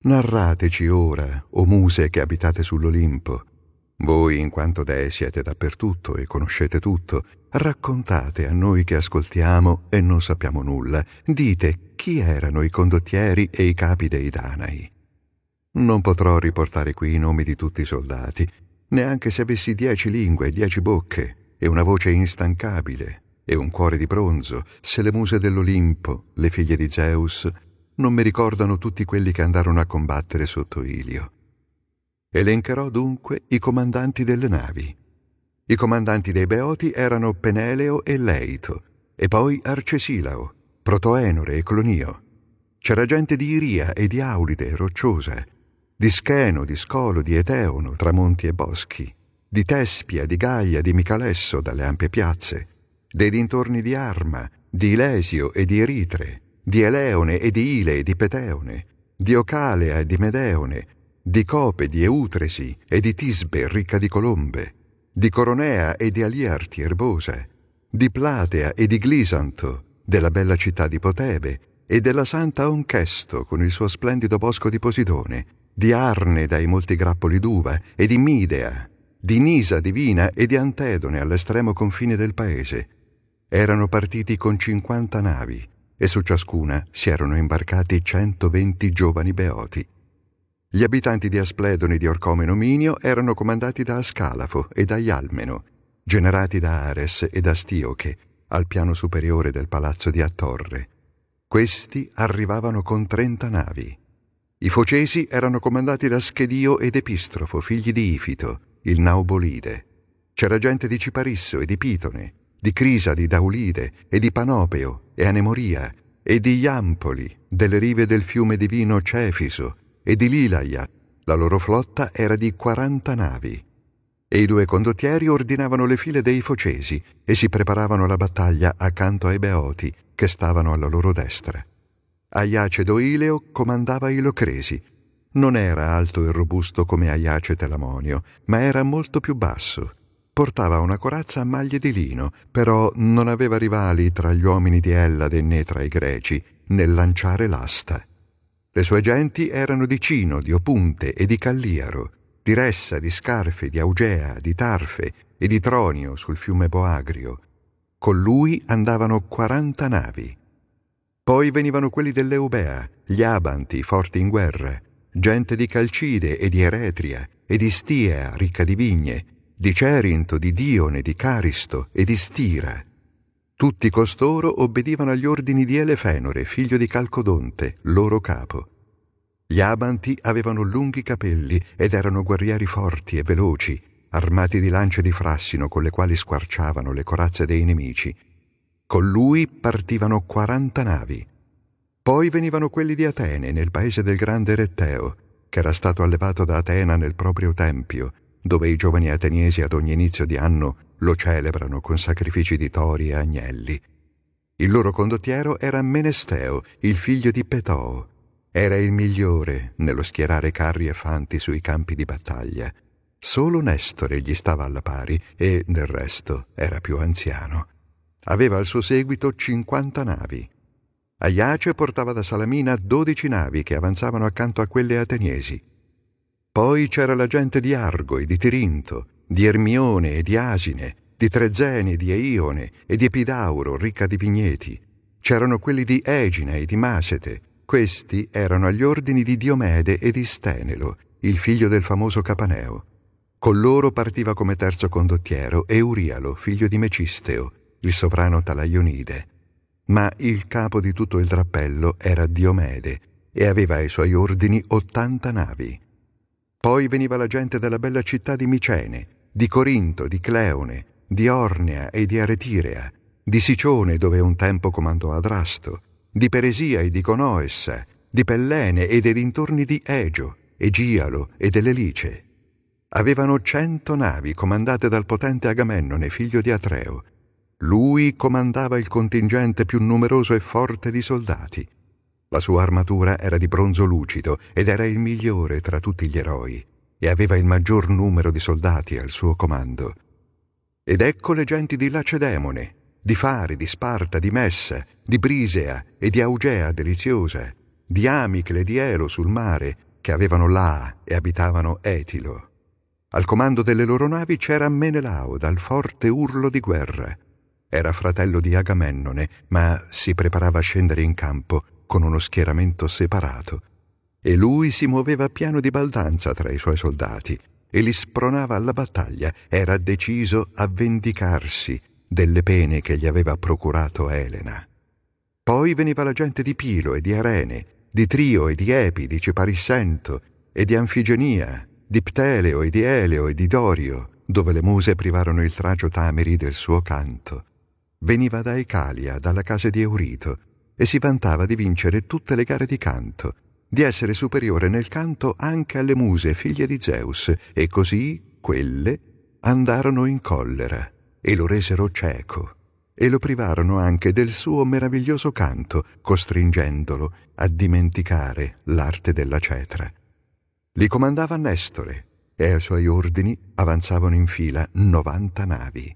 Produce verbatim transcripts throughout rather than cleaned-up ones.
Narrateci ora, o muse che abitate sull'Olimpo. Voi, in quanto dei, siete dappertutto e conoscete tutto, raccontate a noi che ascoltiamo e non sappiamo nulla. Dite chi erano i condottieri e i capi dei Danai. Non potrò riportare qui i nomi di tutti i soldati, neanche se avessi dieci lingue e dieci bocche, e una voce instancabile, e un cuore di bronzo, se le muse dell'Olimpo, le figlie di Zeus, non mi ricordano tutti quelli che andarono a combattere sotto Ilio. Elencherò dunque i comandanti delle navi. I comandanti dei Beoti erano Peneleo e Leito, e poi Arcesilao, Protoenore e Clonio. C'era gente di Iria e di Aulide, rocciosa, di Scheno, di Scolo, di Eteono, tra monti e boschi, di Tespia, di Gaia, di Micalesso, dalle ampie piazze, dei dintorni di Arma, di Ilesio e di Eritre, di Eleone e di Ile e di Peteone, di Ocalea e di Medeone, di Cope, di Eutresi e di Tisbe, ricca di colombe, di Coronea e di Aliarti, erbosa, di Platea e di Glisanto, della bella città di Potebe, e della santa Onchesto con il suo splendido bosco di Posidone, di Arne dai molti grappoli d'uva, e di Midea, di Nisa divina e di Antedone all'estremo confine del paese. Erano partiti con cinquanta navi, e su ciascuna si erano imbarcati centoventi giovani beoti. Gli abitanti di Aspledone e di Orcomeno Minio erano comandati da Ascalafo e da Ialmeno, generati da Ares e da Stioche, al piano superiore del palazzo di Attorre. Questi arrivavano con trenta navi. I Focesi erano comandati da Schedio ed Epistrofo, figli di Ifito, il Naubolide. C'era gente di Ciparisso e di Pitone, di Crisadi, d'Aulide e di Panopeo e Anemoria e di Iampoli, delle rive del fiume divino Cefiso e di Lilaia. La loro flotta era di quaranta navi. E i due condottieri ordinavano le file dei Focesi e si preparavano alla battaglia accanto ai Beoti che stavano alla loro destra. Aiacedo Ileo comandava i Locresi. Non era alto e robusto come Aiace Telamonio, ma era molto più basso. Portava una corazza a maglie di lino, però non aveva rivali tra gli uomini di Ellade né tra i greci nel lanciare l'asta. Le sue genti erano di Cino, di Opunte e di Calliaro, di Ressa, di Scarfe, di Augea, di Tarfe e di Tronio sul fiume Boagrio. Con lui andavano quaranta navi. Poi venivano quelli dell'Eubea, gli Abanti, forti in guerra, gente di Calcide e di Eretria, e di Stiea, ricca di vigne, di Cerinto, di Dione, di Caristo e di Stira. Tutti costoro obbedivano agli ordini di Elefenore, figlio di Calcodonte, loro capo. Gli Abanti avevano lunghi capelli ed erano guerrieri forti e veloci, armati di lance di frassino con le quali squarciavano le corazze dei nemici. Con lui partivano quaranta navi. Poi venivano quelli di Atene, nel paese del grande Retteo, che era stato allevato da Atena nel proprio tempio, dove i giovani ateniesi ad ogni inizio di anno lo celebrano con sacrifici di tori e agnelli. Il loro condottiero era Menesteo, il figlio di Petoo. Era il migliore nello schierare carri e fanti sui campi di battaglia. Solo Nestore gli stava alla pari e, del resto, era più anziano. Aveva al suo seguito cinquanta navi. Aiace portava da Salamina dodici navi che avanzavano accanto a quelle ateniesi. Poi c'era la gente di Argo e di Tirinto, di Ermione e di Asine, di Trezene e di Eione e di Epidauro, ricca di vigneti. C'erano quelli di Egina e di Masete. Questi erano agli ordini di Diomede e di Stenelo, il figlio del famoso Capaneo. Con loro partiva come terzo condottiero Eurialo, figlio di Mecisteo, il sovrano Talaionide. Ma il capo di tutto il drappello era Diomede e aveva ai suoi ordini ottanta navi. Poi veniva la gente della bella città di Micene, di Corinto, di Cleone, di Ornea e di Aretirea, di Sicione dove un tempo comandò Adrasto, di Peresia e di Conoessa, di Pellene e dei dintorni di Egio, Egialo e dell'Elice. Avevano cento navi comandate dal potente Agamennone, figlio di Atreo. Lui comandava il contingente più numeroso e forte di soldati. La sua armatura era di bronzo lucido ed era il migliore tra tutti gli eroi, e aveva il maggior numero di soldati al suo comando. Ed ecco le genti di Lacedemone, di Fari, di Sparta, di Messa, di Brisea e di Augea deliziosa, di Amicle e di Elo sul mare, che avevano La e abitavano Etilo. Al comando delle loro navi c'era Menelao dal forte urlo di guerra. Era fratello di Agamennone, ma si preparava a scendere in campo con uno schieramento separato. E lui si muoveva pieno di baldanza tra i suoi soldati e li spronava alla battaglia. Era deciso a vendicarsi delle pene che gli aveva procurato Elena. Poi veniva la gente di Pilo e di Arene, di Trio e di Epi, di Ciparissento e di Anfigenia, di Pteleo e di Eleo e di Dorio, dove le muse privarono il Tragio Tameri del suo canto. Veniva da Ecalia, dalla casa di Eurito, e si vantava di vincere tutte le gare di canto, di essere superiore nel canto anche alle muse figlie di Zeus, e così quelle andarono in collera e lo resero cieco, e lo privarono anche del suo meraviglioso canto, costringendolo a dimenticare l'arte della cetra. Li comandava Nestore, e ai suoi ordini avanzavano in fila novanta navi.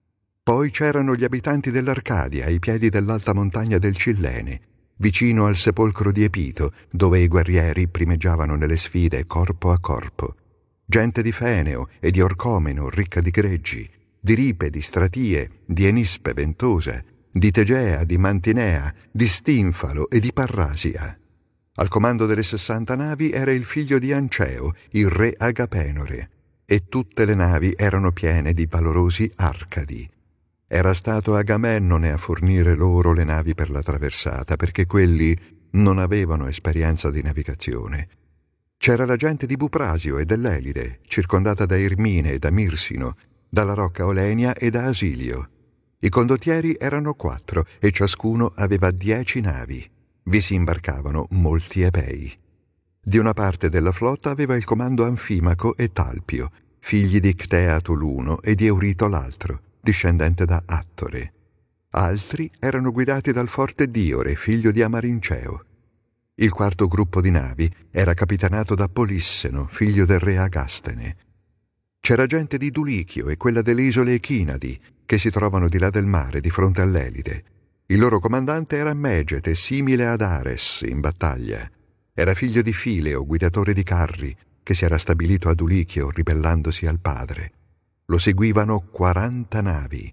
Poi c'erano gli abitanti dell'Arcadia ai piedi dell'alta montagna del Cillene, vicino al sepolcro di Epito, dove i guerrieri primeggiavano nelle sfide corpo a corpo. Gente di Feneo e di Orcomeno, ricca di greggi, di Ripe, di Stratie, di Enispe ventosa, di Tegea, di Mantinea, di Stinfalo e di Parrasia. Al comando delle sessanta navi era il figlio di Anceo, il re Agapenore, e tutte le navi erano piene di valorosi Arcadi. Era stato Agamennone a fornire loro le navi per la traversata, perché quelli non avevano esperienza di navigazione. C'era la gente di Buprasio e dell'Elide, circondata da Ermine e da Mirsino, dalla rocca Olenia e da Asilio. I condottieri erano quattro e ciascuno aveva dieci navi. Vi si imbarcavano molti ebei. Di una parte della flotta aveva il comando Anfimaco e Talpio, figli di Cteato l'uno e di Eurito l'altro, discendente da Attore. Altri erano guidati dal forte Diore, figlio di Amarinceo. Il quarto gruppo di navi era capitanato da Polisseno, figlio del re Agastene. C'era gente di Dulichio e quella delle isole Echinadi, che si trovano di là del mare, di fronte all'Elide. Il loro comandante era Megete, simile ad Ares in battaglia. Era figlio di Fileo, guidatore di carri, che si era stabilito a Dulichio ribellandosi al padre. Lo seguivano quaranta navi.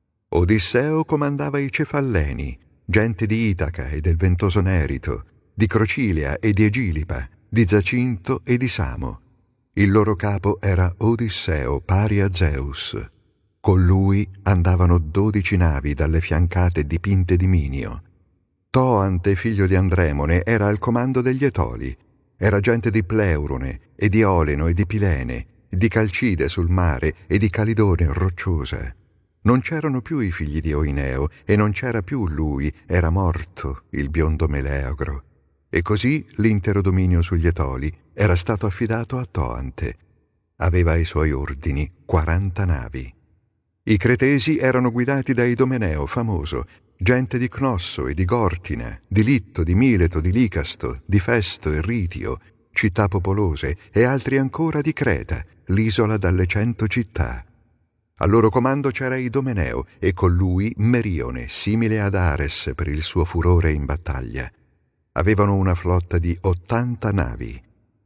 Odisseo comandava i Cefalleni, gente di Itaca e del ventoso Nerito, di Crocilea e di Egilipa, di Zacinto e di Samo. Il loro capo era Odisseo, pari a Zeus. Con lui andavano dodici navi dalle fiancate dipinte di Minio. Toante, figlio di Andremone, era al comando degli Etoli. Era gente di Pleurone e di Oleno e di Pilene, di Calcide sul mare e di Calidone rocciosa. Non c'erano più i figli di Oineo e non c'era più lui, era morto il biondo Meleagro. E così l'intero dominio sugli Etoli era stato affidato a Toante. Aveva ai suoi ordini quaranta navi. I Cretesi erano guidati da Idomeneo famoso, gente di Cnosso e di Gortina, di Litto, di Mileto, di Licasto, di Festo e Ritio, città popolose, e altri ancora di Creta, l'isola dalle cento città. Al loro comando c'era Idomeneo e con lui Merione, simile ad Ares per il suo furore in battaglia. Avevano una flotta di ottanta navi.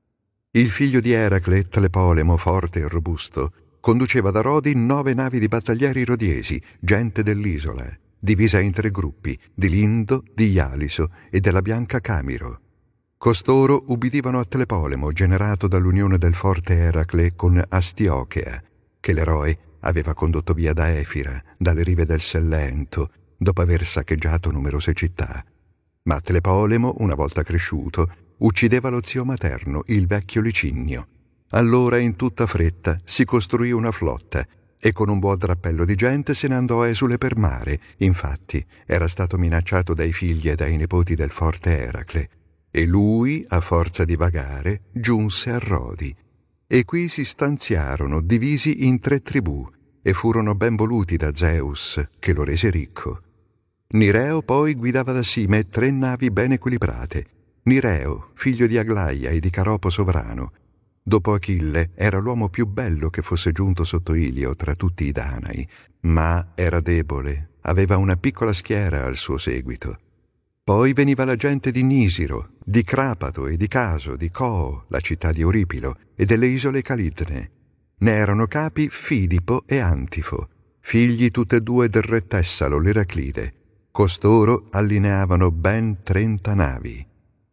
Il figlio di Eracle, Tlepolemo, forte e robusto, conduceva da Rodi nove navi di battaglieri rodiesi, gente dell'isola, divisa in tre gruppi, di Lindo, di Ialiso e della Bianca Camiro. Costoro ubbidivano a Tlepolemo, generato dall'unione del forte Eracle con Astiochea, che l'eroe aveva condotto via da Efira, dalle rive del Sellento, dopo aver saccheggiato numerose città. Ma Tlepolemo, una volta cresciuto, uccideva lo zio materno, il vecchio Licinio. Allora in tutta fretta si costruì una flotta e con un buon drappello di gente se ne andò esule per mare. Infatti era stato minacciato dai figli e dai nipoti del forte Eracle. E lui, a forza di vagare, giunse a Rodi. E qui si stanziarono, divisi in tre tribù, e furono ben voluti da Zeus, che lo rese ricco. Nireo poi guidava da Sime tre navi ben equilibrate. Nireo, figlio di Aglaia e di Caropo sovrano. Dopo Achille era l'uomo più bello che fosse giunto sotto Ilio tra tutti i Danai, ma era debole, aveva una piccola schiera al suo seguito. Poi veniva la gente di Nisiro, di Crapato e di Caso, di Coo, la città di Euripilo, e delle isole Calidne. Ne erano capi Fidipo e Antifo, figli tutte e due del re Tessalo, l'Eraclide. Costoro allineavano ben trenta navi.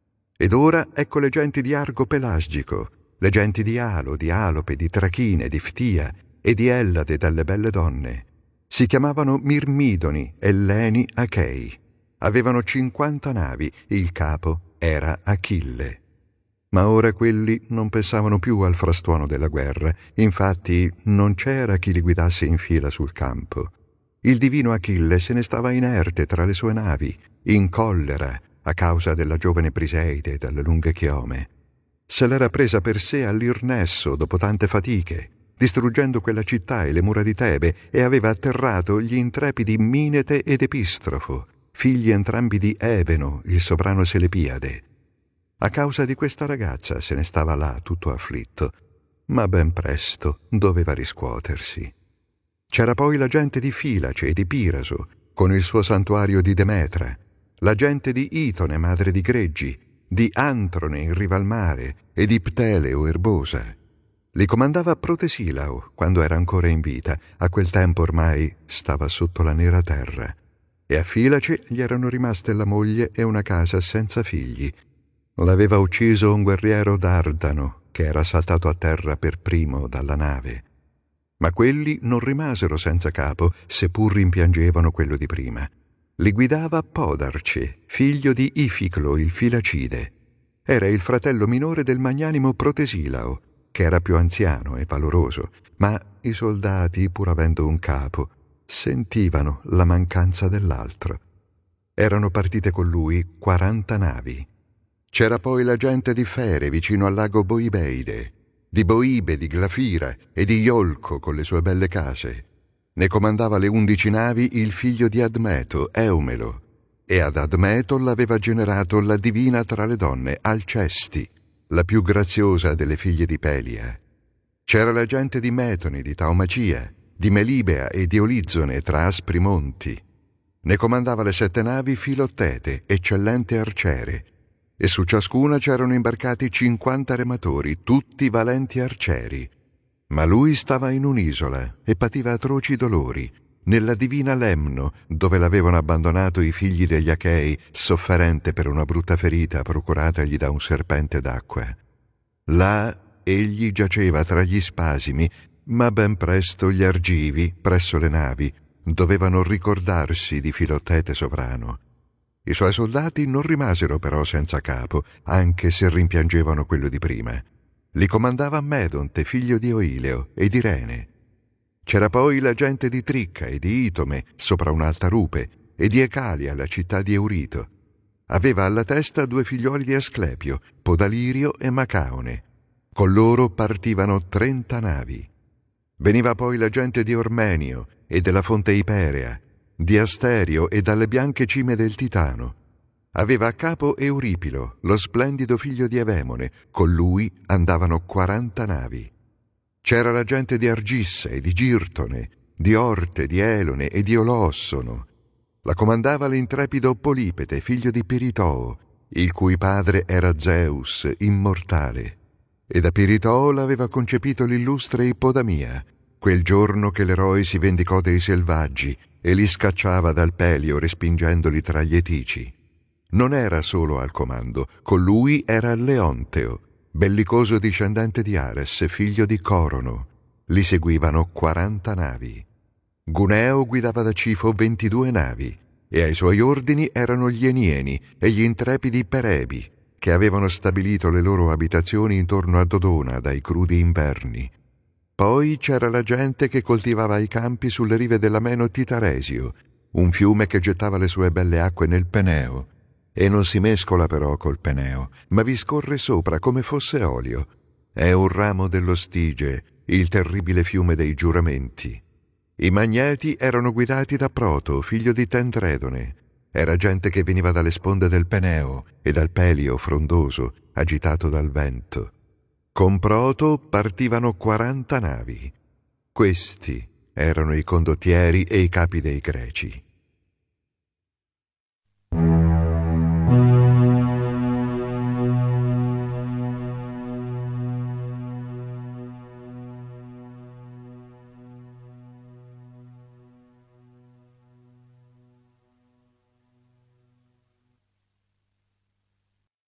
Ed ora ecco le genti di Argo Pelasgico, le genti di Alo, di Alope, di Trachine, di Ftia e di Ellade dalle belle donne. Si chiamavano Mirmidoni, Elleni, Achei. Avevano cinquanta navi, il capo era Achille. Ma ora quelli non pensavano più al frastuono della guerra, infatti non c'era chi li guidasse in fila sul campo. Il divino Achille se ne stava inerte tra le sue navi, in collera, a causa della giovane Briseide e dalle lunghe chiome. Se l'era presa per sé all'Irnesso dopo tante fatiche, distruggendo quella città e le mura di Tebe, e aveva atterrato gli intrepidi Minete ed Epistrofo, figli entrambi di Ebeno, il sovrano Selepiade. A causa di questa ragazza se ne stava là tutto afflitto, ma ben presto doveva riscuotersi. C'era poi la gente di Filace e di Piraso, con il suo santuario di Demetra, la gente di Itone, madre di greggi, di Antrone in riva al mare e di Pteleo erbosa. Li comandava Protesilao quando era ancora in vita, a quel tempo ormai stava sotto la nera terra, e a Filace gli erano rimaste la moglie e una casa senza figli. L'aveva ucciso un guerriero Dardano, che era saltato a terra per primo dalla nave. Ma quelli non rimasero senza capo, seppur rimpiangevano quello di prima. Li guidava Podarce, figlio di Ificlo il Filacide. Era il fratello minore del magnanimo Protesilao, che era più anziano e valoroso, ma i soldati, pur avendo un capo, sentivano la mancanza dell'altro. Erano partite con lui quaranta navi. C'era poi la gente di Fere vicino al lago Boibeide, di Boibe, di Glafira e di Iolco con le sue belle case. Ne comandava le undici navi il figlio di Admeto, Eumelo, e ad Admeto l'aveva generato la divina tra le donne, Alcesti, la più graziosa delle figlie di Pelia. C'era la gente di Metone, di Taumacia, di Melibea e di Olizzone tra aspri monti. Ne comandava le sette navi Filottete, eccellente arciere, e su ciascuna c'erano imbarcati cinquanta rematori, tutti valenti arcieri. Ma lui stava in un'isola e pativa atroci dolori, nella divina Lemno, dove l'avevano abbandonato i figli degli Achei, sofferente per una brutta ferita procuratagli da un serpente d'acqua. Là egli giaceva tra gli spasimi, ma ben presto gli argivi, presso le navi, dovevano ricordarsi di Filottete sovrano. I suoi soldati non rimasero però senza capo, anche se rimpiangevano quello di prima. Li comandava Medonte, figlio di Oileo, e di Rene. C'era poi la gente di Tricca e di Itome, sopra un'alta rupe, e di Ecalia, la città di Eurito. Aveva alla testa due figlioli di Asclepio, Podalirio e Macaone. Con loro partivano trenta navi. Veniva poi la gente di Ormenio e della fonte Iperea, di Asterio e dalle bianche cime del Titano. Aveva a capo Euripilo, lo splendido figlio di Evemone, con lui andavano quaranta navi. C'era la gente di Argissa e di Girtone, di Orte, di Elone e di Olossono. La comandava l'intrepido Polipete, figlio di Piritoo, il cui padre era Zeus, immortale. E da Piritoo l'aveva concepito l'illustre Ippodamia, quel giorno che l'eroe si vendicò dei selvaggi e li scacciava dal Pelio respingendoli tra gli Etici. Non era solo al comando, con lui era Leonteo, bellicoso discendente di Ares, figlio di Corono. Li seguivano quaranta navi. Guneo guidava da Cifo ventidue navi, e ai suoi ordini erano gli Enieni e gli intrepidi Perebi, che avevano stabilito le loro abitazioni intorno a Dodona dai crudi inverni. Poi c'era la gente che coltivava i campi sulle rive dell'ameno Titaresio, un fiume che gettava le sue belle acque nel Peneo, e non si mescola però col Peneo, ma vi scorre sopra come fosse olio. È un ramo dello Stige, il terribile fiume dei giuramenti. I Magneti erano guidati da Proto, figlio di Tendredone. Era gente che veniva dalle sponde del Peneo e dal Pelio frondoso, agitato dal vento. Con Proto partivano quaranta navi. Questi erano i condottieri e i capi dei Greci.